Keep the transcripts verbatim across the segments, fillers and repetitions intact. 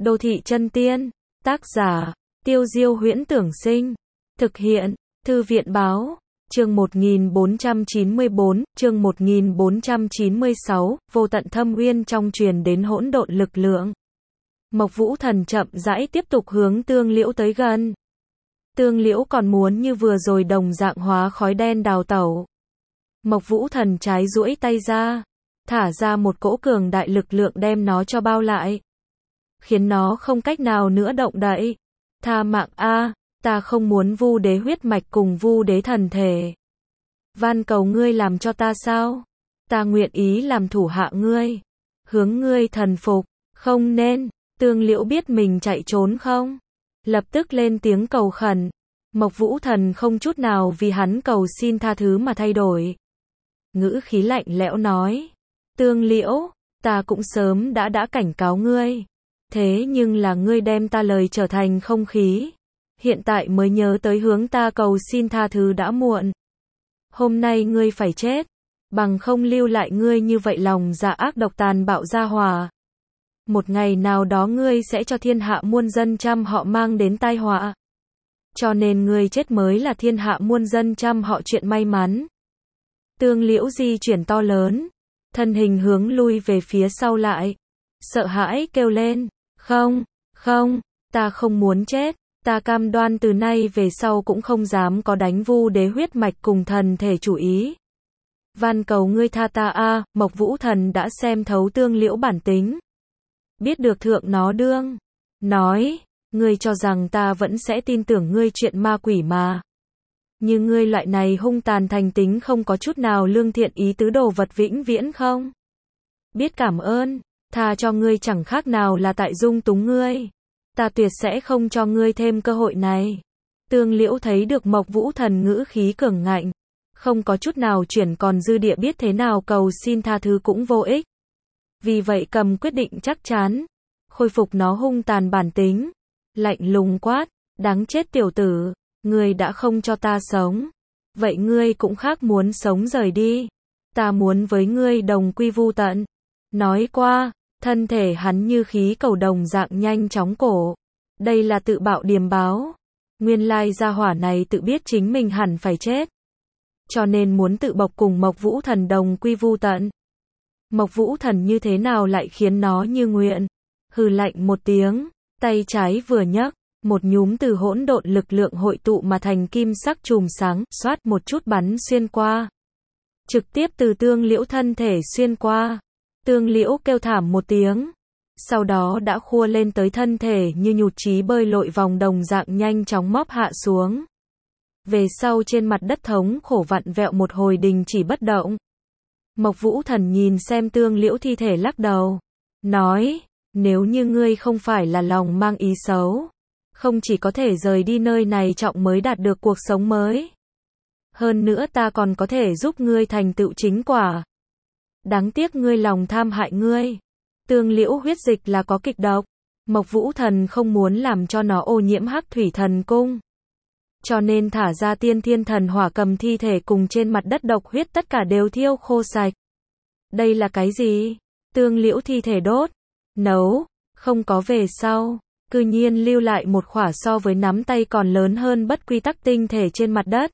Đô thị chân tiên. Tác giả, Tiêu Diêu Huyễn Tưởng Sinh. Thực hiện, Thư viện Báo. Chương một nghìn bốn trăm chín mươi bốn, chương một nghìn bốn trăm chín mươi sáu, vô tận thâm uyên trong truyền đến hỗn độn lực lượng. Mộc Vũ Thần chậm rãi tiếp tục hướng Tương Liễu tới gần. Tương Liễu còn muốn như vừa rồi đồng dạng hóa khói đen đào tẩu. Mộc Vũ Thần trái duỗi tay ra, thả ra một cỗ cường đại lực lượng đem nó cho bao lại, khiến nó không cách nào nữa động đậy. Tha mạng a, ta không muốn Vu Đế huyết mạch cùng Vu Đế thần thể. Van cầu ngươi làm cho ta sao? Ta nguyện ý làm thủ hạ ngươi, hướng ngươi thần phục. Không nên. Tương Liễu biết mình chạy trốn không, lập tức lên tiếng cầu khẩn. Mộc Vũ Thần không chút nào vì hắn cầu xin tha thứ mà thay đổi. Ngữ khí lạnh lẽo nói, Tương Liễu, ta cũng sớm đã đã cảnh cáo ngươi. Thế nhưng là ngươi đem ta lời trở thành không khí. Hiện tại mới nhớ tới hướng ta cầu xin tha thứ đã muộn. Hôm nay ngươi phải chết, bằng không lưu lại ngươi như vậy lòng dạ ác độc tàn bạo gia hỏa. Một ngày nào đó ngươi sẽ cho thiên hạ muôn dân trăm họ mang đến tai họa. Cho nên ngươi chết mới là thiên hạ muôn dân trăm họ chuyện may mắn. Tương Liễu di chuyển to lớn, thân hình hướng lui về phía sau lại, sợ hãi kêu lên, không, không, ta không muốn chết, ta cam đoan từ nay về sau cũng không dám có đánh Vu Đế huyết mạch cùng thần thể chủ ý. Van cầu ngươi tha ta a. Mộc Vũ Thần đã xem thấu Tương Liễu bản tính, biết được thượng nó đương, nói, ngươi cho rằng ta vẫn sẽ tin tưởng ngươi chuyện ma quỷ mà. Nhưng ngươi loại này hung tàn thành tính không có chút nào lương thiện ý tứ đồ vật vĩnh viễn không biết cảm ơn, tha cho ngươi chẳng khác nào là tại dung túng ngươi. Ta tuyệt sẽ không cho ngươi thêm cơ hội này. Tương Liễu thấy được Mộc Vũ Thần ngữ khí cường ngạnh, không có chút nào chuyển còn dư địa, biết thế nào cầu xin tha thứ cũng vô ích. Vì vậy cầm quyết định chắc chắn, khôi phục nó hung tàn bản tính, lạnh lùng quát, đáng chết tiểu tử, ngươi đã không cho ta sống, vậy ngươi cũng khác muốn sống rời đi. Ta muốn với ngươi đồng quy vu tận. Nói qua, thân thể hắn như khí cầu đồng dạng nhanh chóng cổ. Đây là tự bạo điềm báo. Nguyên lai gia hỏa này tự biết chính mình hẳn phải chết, cho nên muốn tự bộc cùng Mộc Vũ Thần đồng quy vu tận. Mộc Vũ Thần như thế nào lại khiến nó như nguyện? Hừ lạnh một tiếng, tay trái vừa nhấc, một nhúm từ hỗn độn lực lượng hội tụ mà thành kim sắc chùm sáng, xoát một chút bắn xuyên qua, trực tiếp từ Tương Liễu thân thể xuyên qua. Tương Liễu kêu thảm một tiếng, sau đó đã khua lên tới thân thể như nhụt chí bơi lội vòng đồng dạng nhanh chóng móp hạ xuống. Về sau trên mặt đất thống khổ vặn vẹo một hồi đình chỉ bất động. Mộc Vũ Thần nhìn xem Tương Liễu thi thể lắc đầu, nói, nếu như ngươi không phải là lòng mang ý xấu, không chỉ có thể rời đi nơi này trọng mới đạt được cuộc sống mới, hơn nữa ta còn có thể giúp ngươi thành tựu chính quả. Đáng tiếc ngươi lòng tham hại ngươi. Tương Liễu huyết dịch là có kịch độc, Mộc Vũ Thần không muốn làm cho nó ô nhiễm Hắc Thủy Thần Cung, cho nên thả ra Tiên Thiên Thần Hỏa cầm thi thể cùng trên mặt đất độc huyết tất cả đều thiêu khô sạch. Đây là cái gì? Tương Liễu thi thể đốt, nấu, không có về sau, cư nhiên lưu lại một khỏa so với nắm tay còn lớn hơn bất quy tắc tinh thể trên mặt đất.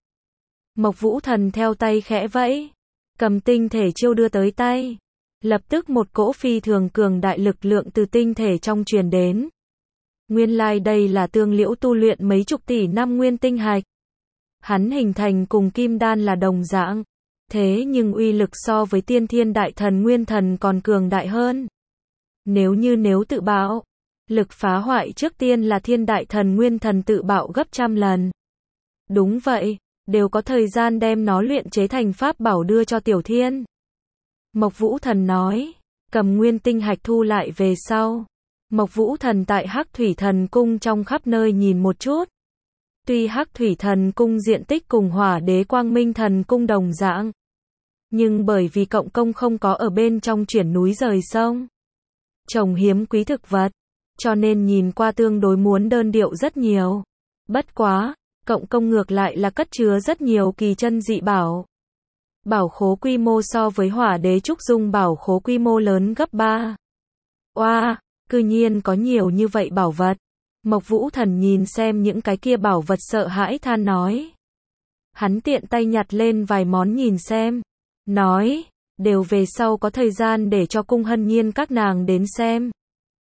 Mộc Vũ Thần theo tay khẽ vẫy, cầm tinh thể chiêu đưa tới tay. Lập tức một cỗ phi thường cường đại lực lượng từ tinh thể trong truyền đến. Nguyên lai like đây là Tương Liễu tu luyện mấy chục tỷ năm nguyên tinh hạch. Hắn hình thành cùng kim đan là đồng dạng, thế nhưng uy lực so với tiên thiên đại thần nguyên thần còn cường đại hơn. Nếu như nếu tự bạo, lực phá hoại trước tiên là thiên đại thần nguyên thần tự bạo gấp trăm lần. Đúng vậy, đều có thời gian đem nó luyện chế thành pháp bảo đưa cho Tiểu Thiên. Mộc Vũ Thần nói, cầm nguyên tinh hạch thu lại về sau. Mộc Vũ Thần tại Hắc Thủy Thần Cung trong khắp nơi nhìn một chút. Tuy Hắc Thủy Thần Cung diện tích cùng Hỏa Đế Quang Minh Thần Cung đồng dạng, nhưng bởi vì cộng công không có ở bên trong chuyển núi rời sông, trồng hiếm quý thực vật, cho nên nhìn qua tương đối muốn đơn điệu rất nhiều. Bất quá, cộng công ngược lại là cất chứa rất nhiều kỳ chân dị bảo. Bảo khố quy mô so với Hỏa Đế Trúc Dung bảo khố quy mô lớn gấp ba. Oa, wow, cư nhiên có nhiều như vậy bảo vật. Mộc Vũ Thần nhìn xem những cái kia bảo vật sợ hãi than nói. Hắn tiện tay nhặt lên vài món nhìn xem. Nói, đều về sau có thời gian để cho Cung Hân Nhiên các nàng đến xem.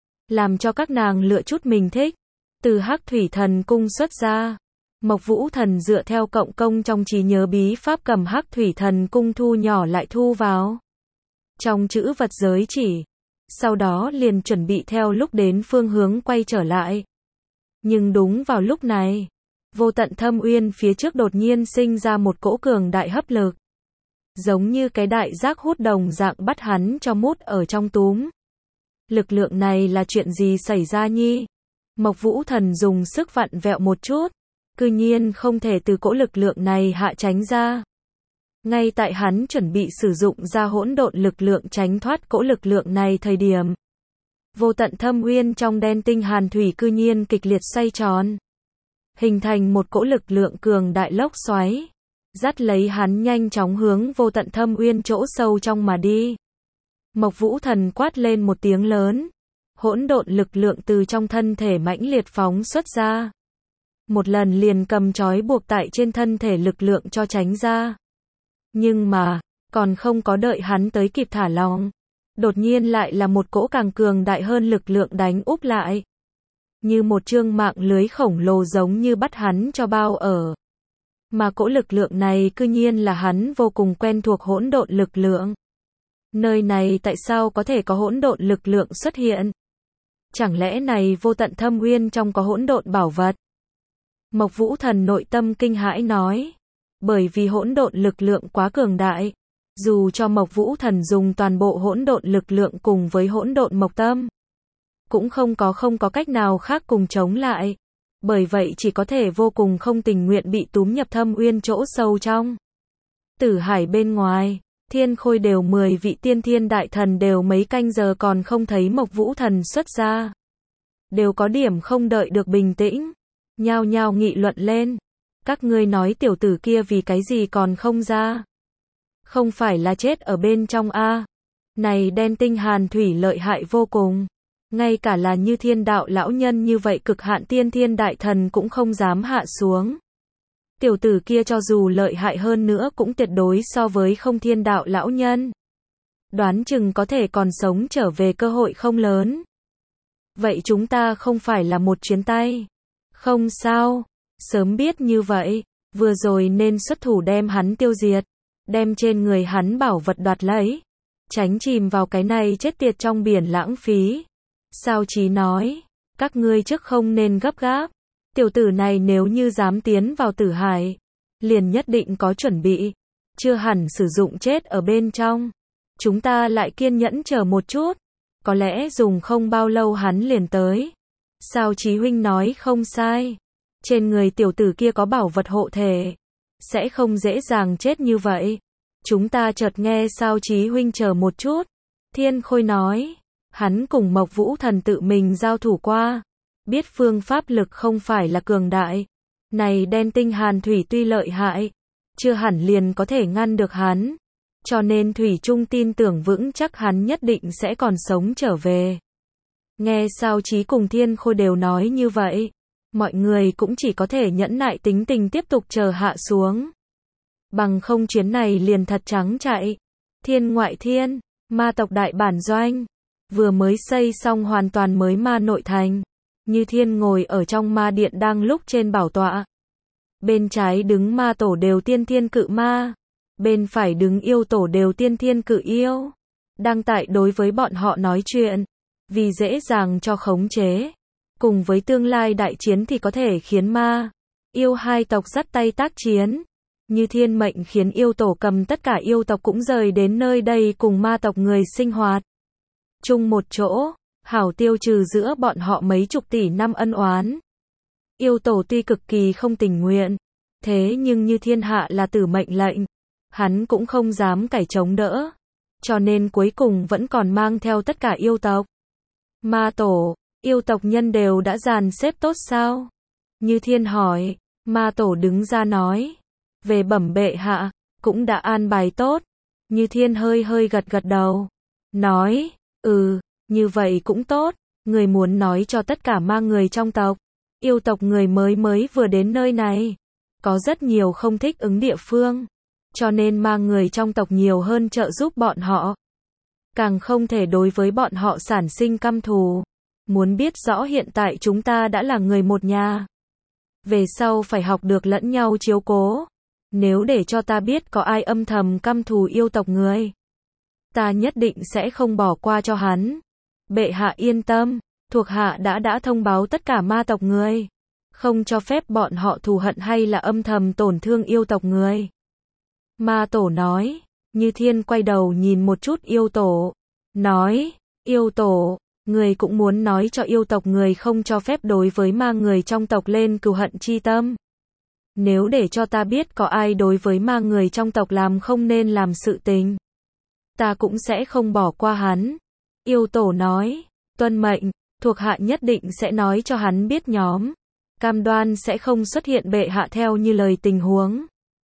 Làm cho các nàng lựa chút mình thích. Từ Hắc Thủy Thần Cung xuất ra. Mộc Vũ Thần dựa theo cộng công trong trí nhớ bí pháp cầm Hắc Thủy Thần Cung thu nhỏ lại thu vào trong chữ vật giới chỉ. Sau đó liền chuẩn bị theo lúc đến phương hướng quay trở lại. Nhưng đúng vào lúc này, vô tận thâm uyên phía trước đột nhiên sinh ra một cỗ cường đại hấp lực. Giống như cái đại giác hút đồng dạng bắt hắn cho mút ở trong túm. Lực lượng này là chuyện gì xảy ra nhi? Mộc Vũ Thần dùng sức vặn vẹo một chút. Cư nhiên không thể từ cỗ lực lượng này hạ tránh ra. Ngay tại hắn chuẩn bị sử dụng ra hỗn độn lực lượng tránh thoát cỗ lực lượng này thời điểm. Vô tận thâm uyên trong đen tinh hàn thủy cư nhiên kịch liệt xoay tròn. Hình thành một cỗ lực lượng cường đại lốc xoáy. Dắt lấy hắn nhanh chóng hướng vô tận thâm uyên chỗ sâu trong mà đi. Mộc Vũ Thần quát lên một tiếng lớn. Hỗn độn lực lượng từ trong thân thể mãnh liệt phóng xuất ra. Một lần liền cầm trói buộc tại trên thân thể lực lượng cho tránh ra. Nhưng mà, còn không có đợi hắn tới kịp thả lỏng. Đột nhiên lại là một cỗ càng cường đại hơn lực lượng đánh úp lại. Như một chương mạng lưới khổng lồ giống như bắt hắn cho bao ở. Mà cỗ lực lượng này cư nhiên là hắn vô cùng quen thuộc hỗn độn lực lượng. Nơi này tại sao có thể có hỗn độn lực lượng xuất hiện? Chẳng lẽ này vô tận thâm uyên trong có hỗn độn bảo vật? Mộc Vũ Thần nội tâm kinh hãi nói. Bởi vì hỗn độn lực lượng quá cường đại. Dù cho Mộc Vũ Thần dùng toàn bộ hỗn độn lực lượng cùng với hỗn độn mộc tâm. Cũng không có không có cách nào khác cùng chống lại. Bởi vậy chỉ có thể vô cùng không tình nguyện bị túm nhập thâm uyên chỗ sâu trong. Tử hải bên ngoài, Thiên Khôi đều mười vị tiên thiên đại thần đều mấy canh giờ còn không thấy Mộc Vũ Thần xuất ra. Đều có điểm không đợi được bình tĩnh. Nhao nhao nghị luận lên. Các ngươi nói tiểu tử kia vì cái gì còn không ra? Không phải là chết ở bên trong a? Này đen tinh hàn thủy lợi hại vô cùng. Ngay cả là như thiên đạo lão nhân như vậy cực hạn tiên thiên đại thần cũng không dám hạ xuống. Tiểu tử kia cho dù lợi hại hơn nữa cũng tuyệt đối so với không thiên đạo lão nhân. Đoán chừng có thể còn sống trở về cơ hội không lớn. Vậy chúng ta không phải là một chuyến tay. Không sao. Sớm biết như vậy, vừa rồi nên xuất thủ đem hắn tiêu diệt. Đem trên người hắn bảo vật đoạt lấy. Tránh chìm vào cái này chết tiệt trong biển lãng phí. Sao Chí nói, các ngươi trước không nên gấp gáp. Tiểu tử này nếu như dám tiến vào tử hải, liền nhất định có chuẩn bị. Chưa hẳn sử dụng chết ở bên trong. Chúng ta lại kiên nhẫn chờ một chút. Có lẽ dùng không bao lâu hắn liền tới. Sao Chí huynh nói không sai. Trên người tiểu tử kia có bảo vật hộ thể. Sẽ không dễ dàng chết như vậy. Chúng ta chợt nghe Sao Chí huynh chờ một chút. Thiên Khôi nói. Hắn cùng Mộc Vũ Thần tự mình giao thủ qua. Biết phương pháp lực không phải là cường đại. Này đen tinh hàn thủy tuy lợi hại. Chưa hẳn liền có thể ngăn được hắn. Cho nên Thủy Trung tin tưởng vững chắc hắn nhất định sẽ còn sống trở về. Nghe Sao Chí cùng Thiên Khôi đều nói như vậy. Mọi người cũng chỉ có thể nhẫn nại tính tình tiếp tục chờ hạ xuống. Bằng không chuyến này liền thật trắng chạy. Thiên ngoại thiên, ma tộc đại bản doanh. Vừa mới xây xong hoàn toàn mới ma nội thành. Như Thiên ngồi ở trong ma điện đang lúc trên bảo tọa. Bên trái đứng ma tổ đều tiên thiên cự ma. Bên phải đứng yêu tổ đều tiên thiên cự yêu. Đang tại đối với bọn họ nói chuyện. Vì dễ dàng cho khống chế. Cùng với tương lai đại chiến thì có thể khiến ma, yêu hai tộc dắt tay tác chiến. Như Thiên mệnh khiến yêu tổ cầm tất cả yêu tộc cũng rời đến nơi đây cùng ma tộc người sinh hoạt. Chung một chỗ, hảo tiêu trừ giữa bọn họ mấy chục tỷ năm ân oán. Yêu tổ tuy cực kỳ không tình nguyện, thế nhưng Như Thiên hạ là tử mệnh lệnh. Hắn cũng không dám cải chống đỡ. Cho nên cuối cùng vẫn còn mang theo tất cả yêu tộc. Ma tổ, yêu tộc nhân đều đã dàn xếp tốt sao? Như Thiên hỏi, ma tổ đứng ra nói. Về bẩm bệ hạ, cũng đã an bài tốt. Như Thiên hơi hơi gật gật đầu. Nói, ừ, như vậy cũng tốt. Người muốn nói cho tất cả ma người trong tộc. Yêu tộc người mới mới vừa đến nơi này. Có rất nhiều không thích ứng địa phương. Cho nên ma người trong tộc nhiều hơn trợ giúp bọn họ. Càng không thể đối với bọn họ sản sinh căm thù. Muốn biết rõ hiện tại chúng ta đã là người một nhà. Về sau phải học được lẫn nhau chiếu cố. Nếu để cho ta biết có ai âm thầm căm thù yêu tộc người, ta nhất định sẽ không bỏ qua cho hắn. Bệ hạ yên tâm, thuộc hạ đã đã thông báo tất cả ma tộc người. Không cho phép bọn họ thù hận hay là âm thầm tổn thương yêu tộc người. Ma tổ nói, Như Thiên quay đầu nhìn một chút yêu tổ. Nói, yêu tổ, người cũng muốn nói cho yêu tộc người không cho phép đối với ma người trong tộc lên cừu hận chi tâm. Nếu để cho ta biết có ai đối với ma người trong tộc làm không nên làm sự tình, ta cũng sẽ không bỏ qua hắn. Yêu tổ nói, tuân mệnh, thuộc hạ nhất định sẽ nói cho hắn biết nhóm. Cam đoan sẽ không xuất hiện bệ hạ theo như lời tình huống.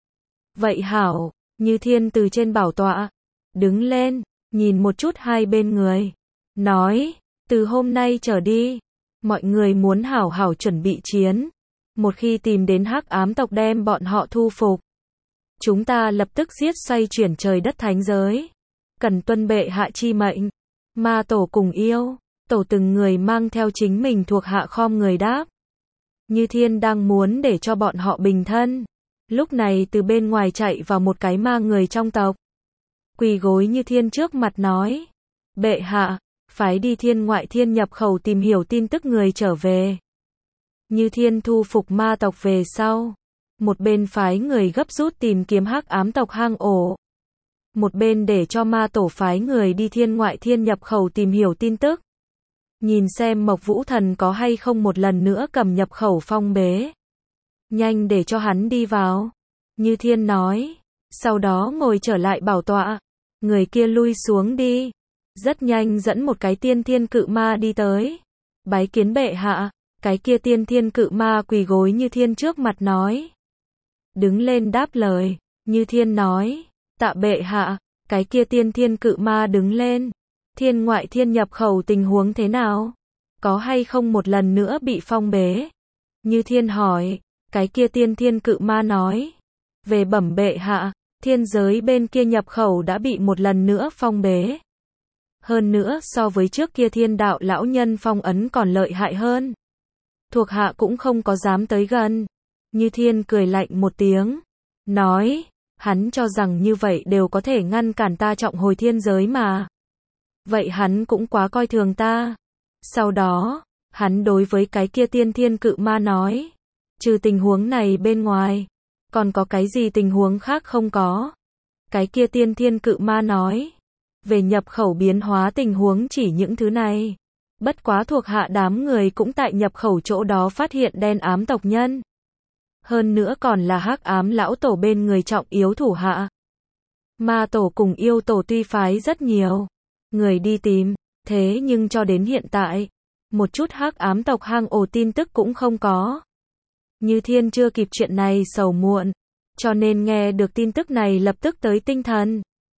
Vậy hảo, Như Thiên từ trên bảo tọa, đứng lên, nhìn một chút hai bên người. Nói, từ hôm nay trở đi, mọi người muốn hảo hảo chuẩn bị chiến. Một khi tìm đến hắc ám tộc đem bọn họ thu phục, chúng ta lập tức giết xoay chuyển trời đất thánh giới. Cần tuân bệ hạ chi mệnh. Ma tổ cùng yêu tổ từng người mang theo chính mình thuộc hạ khom người đáp. Như Thiên đang muốn để cho bọn họ bình thân. Lúc này từ bên ngoài chạy vào một cái ma người trong tộc. Quỳ gối Như Thiên trước mặt nói. Bệ hạ, phái đi thiên ngoại thiên nhập khẩu tìm hiểu tin tức người trở về. Như Thiên thu phục ma tộc về sau. Một bên phái người gấp rút tìm kiếm hắc ám tộc hang ổ. Một bên để cho ma tổ phái người đi thiên ngoại thiên nhập khẩu tìm hiểu tin tức. Nhìn xem Mộc Vũ Thần có hay không một lần nữa cầm nhập khẩu phong bế. Nhanh để cho hắn đi vào. Như Thiên nói. Sau đó ngồi trở lại bảo tọa. Người kia lui xuống đi. Rất nhanh dẫn một cái tiên thiên cự ma đi tới. Bái kiến bệ hạ. Cái kia tiên thiên cự ma quỳ gối Như Thiên trước mặt nói. Đứng lên đáp lời. Như Thiên nói. Tạ bệ hạ. Cái kia tiên thiên cự ma đứng lên. Thiên ngoại thiên nhập khẩu tình huống thế nào? Có hay không một lần nữa bị phong bế? Như Thiên hỏi. Cái kia tiên thiên cự ma nói. Về bẩm bệ hạ, thiên giới bên kia nhập khẩu đã bị một lần nữa phong bế. Hơn nữa so với trước kia thiên đạo lão nhân phong ấn còn lợi hại hơn. Thuộc hạ cũng không có dám tới gần. Như Thiên cười lạnh một tiếng. Nói, hắn cho rằng như vậy đều có thể ngăn cản ta trọng hồi thiên giới mà. Vậy hắn cũng quá coi thường ta. Sau đó, hắn đối với cái kia tiên thiên cự ma nói. Trừ tình huống này bên ngoài, còn có cái gì tình huống khác không có? Cái kia tiên thiên cự ma nói. Về nhập khẩu biến hóa tình huống chỉ những thứ này. Bất quá thuộc hạ đám người cũng tại nhập khẩu chỗ đó phát hiện đen ám tộc nhân. Hơn nữa còn là hắc ám lão tổ bên người trọng yếu thủ hạ. Ma tổ cùng yêu tổ tuy phái rất nhiều người đi tìm, thế nhưng cho đến hiện tại, một chút hắc ám tộc hang ổ tin tức cũng không có. Như Thiên chưa kịp chuyện này sầu muộn, cho nên nghe được tin tức này lập tức tới tinh thần.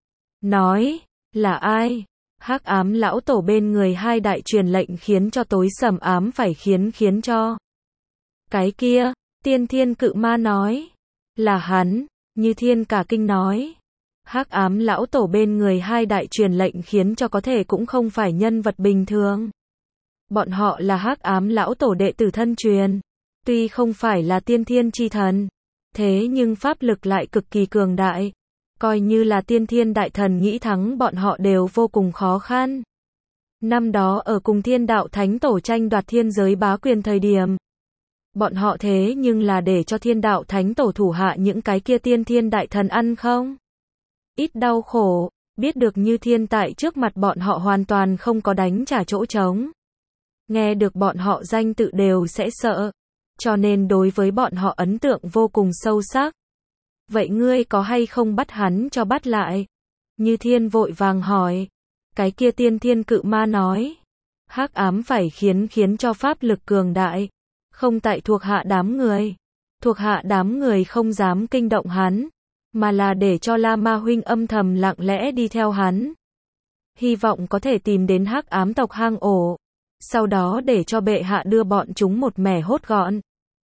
Nói, là ai? Hắc ám lão tổ bên người hai đại truyền lệnh khiến cho tối sầm ám phải khiến khiến cho. Cái kia, tiên thiên cự ma nói, là hắn. Như Thiên cả kinh nói. Hắc ám lão tổ bên người hai đại truyền lệnh khiến cho có thể cũng không phải nhân vật bình thường. Bọn họ là hắc ám lão tổ đệ tử thân truyền. Tuy không phải là tiên thiên chi thần, thế nhưng pháp lực lại cực kỳ cường đại. Coi như là tiên thiên đại thần nghĩ thắng bọn họ đều vô cùng khó khăn. Năm đó ở cùng thiên đạo thánh tổ tranh đoạt thiên giới bá quyền thời điểm. Bọn họ thế nhưng là để cho thiên đạo thánh tổ thủ hạ những cái kia tiên thiên đại thần ăn không? Ít đau khổ, biết được Như Thiên tại trước mặt bọn họ hoàn toàn không có đánh trả chỗ trống. Nghe được bọn họ danh tự đều sẽ sợ. Cho nên đối với bọn họ ấn tượng vô cùng sâu sắc. Vậy ngươi có hay không bắt hắn cho bắt lại? Như Thiên vội vàng hỏi. Cái kia tiên thiên cự ma nói. Hắc ám phải khiến khiến cho pháp lực cường đại. Không tại thuộc hạ đám người. Thuộc hạ đám người không dám kinh động hắn. Mà là để cho La Ma huynh âm thầm lặng lẽ đi theo hắn. Hy vọng có thể tìm đến hắc ám tộc hang ổ. sau đó để cho bệ hạ đưa bọn chúng một mẻ hốt gọn.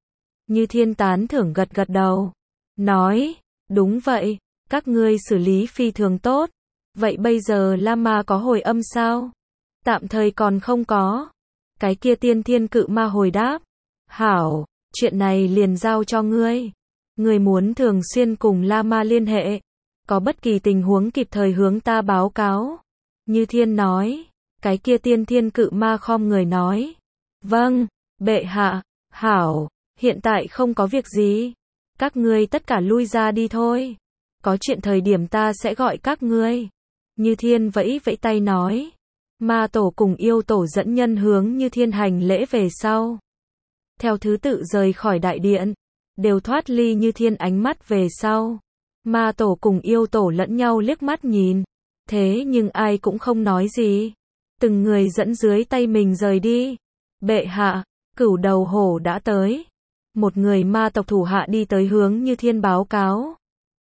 Như Thiên tán thưởng gật gật đầu, nói, đúng vậy, các ngươi xử lý phi thường tốt. Vậy bây giờ Lama có hồi âm sao? Tạm thời còn không có. Cái kia Tiên Thiên Cự Ma hồi đáp, hảo, chuyện này liền giao cho ngươi. Ngươi muốn thường xuyên cùng Lama liên hệ, có bất kỳ tình huống kịp thời hướng ta báo cáo. Như Thiên nói, cái kia Tiên Thiên Cự Ma khom người nói, vâng, bệ hạ, hảo, hiện tại không có việc gì. Các ngươi tất cả lui ra đi thôi. Có chuyện thời điểm ta sẽ gọi các ngươi. Như Thiên vẫy vẫy tay nói. Ma tổ cùng yêu tổ dẫn nhân hướng Như Thiên hành lễ về sau. Theo thứ tự rời khỏi đại điện. Đều thoát ly Như Thiên ánh mắt về sau. Ma tổ cùng yêu tổ lẫn nhau liếc mắt nhìn. Thế nhưng ai cũng không nói gì. Từng người dẫn dưới tay mình rời đi. Bệ hạ, Cửu Đầu Hổ đã tới. Một người ma tộc thủ hạ đi tới hướng Như Thiên báo cáo.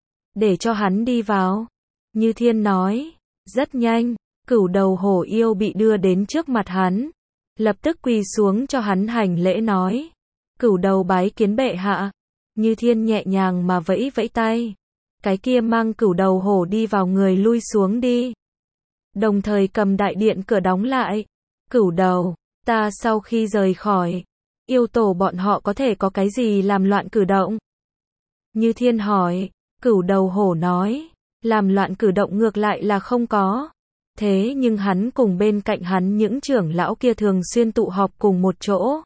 Để cho hắn đi vào. Như Thiên nói. Rất nhanh, Cửu Đầu Hổ yêu bị đưa đến trước mặt hắn. Lập tức quỳ xuống cho hắn hành lễ nói. Cửu đầu bái kiến bệ hạ. Như Thiên nhẹ nhàng mà vẫy vẫy tay. Cái kia mang Cửu Đầu Hổ đi vào người lui xuống đi. Đồng thời cầm đại điện cửa đóng lại. Cửu đầu, ta sau khi rời khỏi, yêu tổ bọn họ có thể có cái gì làm loạn cử động? Như Thiên hỏi. Cửu Đầu Hổ nói. Làm loạn cử động ngược lại là không có. Thế nhưng hắn cùng bên cạnh hắn những trưởng lão kia thường xuyên tụ họp cùng một chỗ.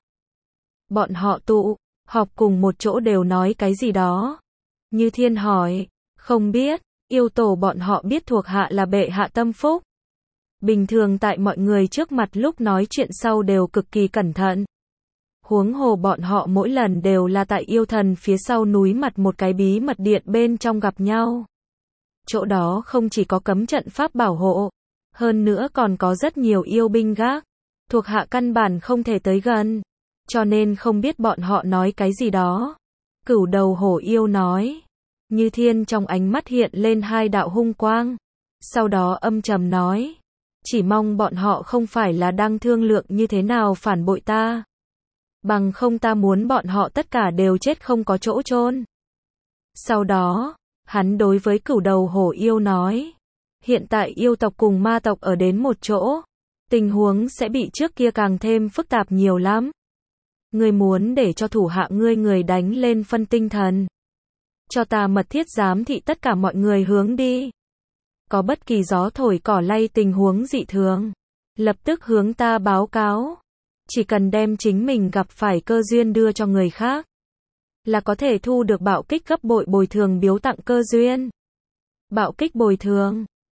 Bọn họ tụ, họp cùng một chỗ đều nói cái gì đó. Như Thiên hỏi. Không biết, yêu tổ bọn họ biết thuộc hạ là bệ hạ tâm phúc. Bình thường tại mọi người trước mặt lúc nói chuyện sau đều cực kỳ cẩn thận. Huống hồ bọn họ mỗi lần đều là tại yêu thần phía sau núi mặt một cái bí mật điện bên trong gặp nhau. Chỗ đó không chỉ có cấm trận pháp bảo hộ, hơn nữa còn có rất nhiều yêu binh gác. Thuộc hạ căn bản không thể tới gần, cho nên không biết bọn họ nói cái gì đó. Cửu Đầu Hổ yêu nói. Như Thiên trong ánh mắt hiện lên hai đạo hung quang. Sau đó âm trầm nói. Chỉ mong bọn họ không phải là đang thương lượng như thế nào phản bội ta. Bằng không ta muốn bọn họ tất cả đều chết không có chỗ chôn. Sau đó, hắn đối với Cửu Đầu Hổ yêu nói. Hiện tại yêu tộc cùng ma tộc ở đến một chỗ. Tình huống sẽ bị trước kia càng thêm phức tạp nhiều lắm. Ngươi muốn để cho thủ hạ ngươi người đánh lên phân tinh thần. Cho ta mật thiết giám thị tất cả mọi người hướng đi. Có bất kỳ gió thổi cỏ lay tình huống dị thường, lập tức hướng ta báo cáo. Chỉ cần đem chính mình gặp phải cơ duyên đưa cho người khác, là có thể thu được bạo kích gấp bội bồi thường biếu tặng cơ duyên. Bạo kích bồi thường.